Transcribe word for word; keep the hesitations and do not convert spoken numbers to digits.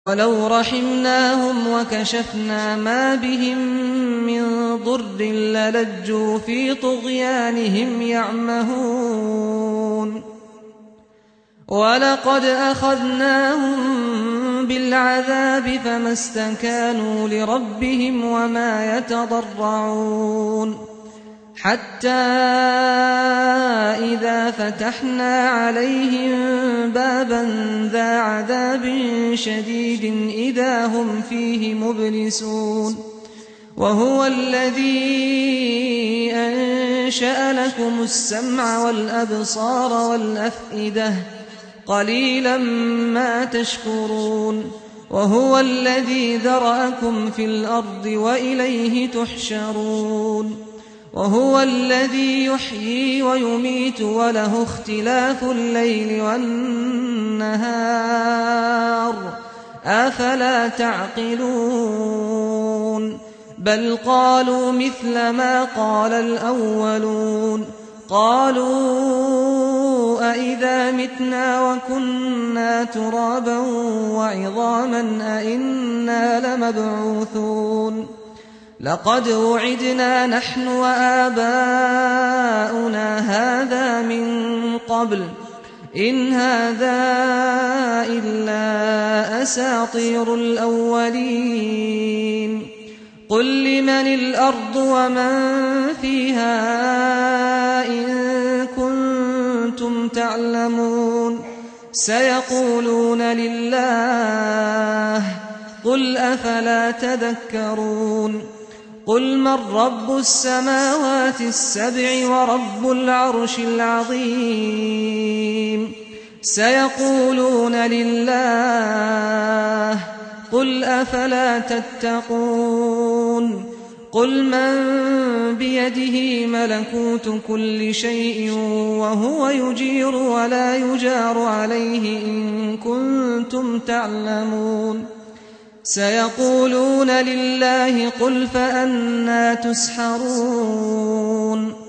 وَلَوْ رَحِمْنَاهُمْ وَكَشَفْنَا مَا بِهِم مِّن ضُرٍّ لَّلَجُّوا فِي طُغْيَانِهِمْ يَعْمَهُونَ وَلَقَدْ أَخَذْنَاهُم بِالْعَذَابِ فَمَا اسْتَكَانُوا لِرَبِّهِمْ وَمَا يَتَضَرَّعُونَ حَتَّىٰ إِذَا فَتَحْنَا عَلَيْهِم بَابًا ذَا عَذَابٍ شَدِيدٍ إِذَا هُمْ فِيهِ مُبْلِسُونَ وَهُوَ الَّذِي أَنشَأَ لَكُمُ السَّمْعَ وَالْأَبْصَارَ وَالْأَفْئِدَةَ قَلِيلًا مَّا تَشْكُرُونَ وَهُوَ الَّذِي ذَرَأَكُمْ فِي الْأَرْضِ وَإِلَيْهِ تُحْشَرُونَ وَهُوَ الَّذِي يُحْيِي وَيُمِيتُ وَلَهُ اخْتِلَافُ اللَّيْلِ وَالنَّهَارِ ۚ أَفَلَا تَعْقِلُونَ بَلْ قَالُوا مِثْلَ مَا قَالَ الْأَوَّلُونَ قَالُوا أَإِذَا مِتْنَا وَكُنَّا تُرَابًا وَعِظَامًا أَإِنَّا لَمَبْعُوثُونَ لَقَدْ وُعِدْنَا نَحْنُ وَآبَاؤُنَا هَٰذَا مِن قَبْلُ إِنْ هَٰذَا إِلَّا أَسَاطِيرُ الْأَوَّلِينَ قُل لِّمَنِ الْأَرْضُ وَمَن فِيهَا إِن كُنتُمْ تَعْلَمُونَ سَيَقُولُونَ لِلَّهِ قُلْ أَفَلَا تَذَكَّرُونَ قُلْ مَن رَّبُّ السَّمَاوَاتِ السَّبْعِ وَرَبُّ الْعَرْشِ الْعَظِيمِ سَيَقُولُونَ لِلَّهِ قُلْ أَفَلَا تَتَّقُونَ قُلْ مَن بِيَدِهِ مَلَكُوتُ كُلِّ شَيْءٍ وَهُوَ يُجِيرُ وَلَا يُجَارُ عَلَيْهِ إِن كُنتُمْ تَعْلَمُونَ سَيَقُولُونَ لِلَّهِ قُلْ فَأَنَّىٰ تُسْحَرُونَ